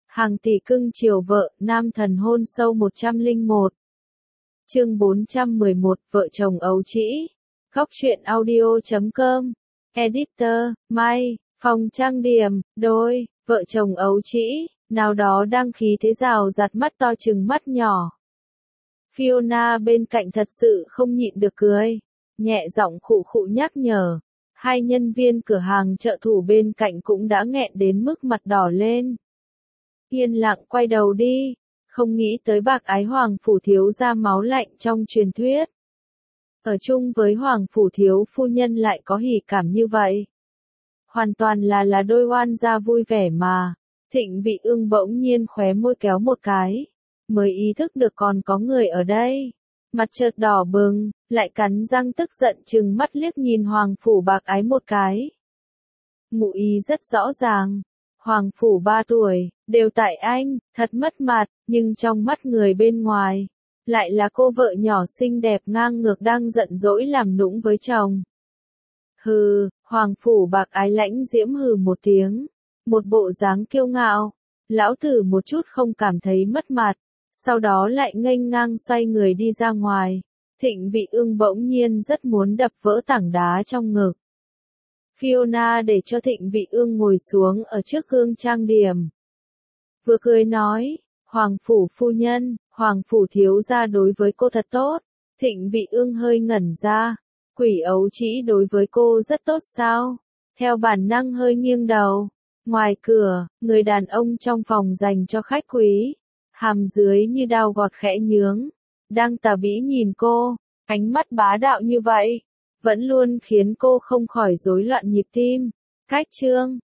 Hàng tỷ cưng chiều vợ, nam thần hôn sâu 101. Chương 411, vợ chồng ấu trĩ. Góc truyện audio.com. Editor, Mai, phòng trang điểm, đôi, vợ chồng ấu trĩ, nào đó đang khí thế rào rạt mắt to chừng mắt nhỏ. Fiona bên cạnh thật sự không nhịn được cười, nhẹ giọng khụ khụ nhắc nhở. Hai nhân viên cửa hàng trợ thủ bên cạnh cũng đã nghẹn đến mức mặt đỏ lên. Yên lặng quay đầu đi, không nghĩ tới bạc ái hoàng phủ thiếu gia máu lạnh trong truyền thuyết. Ở chung với hoàng phủ thiếu phu nhân lại có hỉ cảm như vậy. Hoàn toàn là đôi oan gia vui vẻ mà. Thịnh Vị Ương bỗng nhiên khóe môi kéo một cái, mới ý thức được còn có người ở đây. Mặt chợt đỏ bừng, lại cắn răng tức giận trừng mắt liếc nhìn hoàng phủ bạc ái một cái. Ngụ ý rất rõ ràng. Hoàng phủ 3 tuổi, đều tại anh, thật mất mặt, nhưng trong mắt người bên ngoài, lại là cô vợ nhỏ xinh đẹp ngang ngược đang giận dỗi làm nũng với chồng. Hừ, hoàng phủ bạc ái lãnh diễm hừ một tiếng, một bộ dáng kiêu ngạo, lão tử một chút không cảm thấy mất mặt, sau đó lại nghênh ngang xoay người đi ra ngoài. Thịnh Vị Ương bỗng nhiên rất muốn đập vỡ tảng đá trong ngực. Fiona để cho Thịnh Vị Ương ngồi xuống ở trước gương trang điểm. Vừa cười nói, hoàng phủ phu nhân, hoàng phủ thiếu gia đối với cô thật tốt. Thịnh Vị Ương hơi ngẩn ra, quỷ ấu trĩ đối với cô rất tốt sao? Theo bản năng hơi nghiêng đầu. Ngoài cửa, người đàn ông trong phòng dành cho khách quý, hàm dưới như dao gọt khẽ nhướng, đang tà bĩ nhìn cô, ánh mắt bá đạo như vậy, vẫn luôn khiến cô không khỏi rối loạn nhịp tim. Cách chương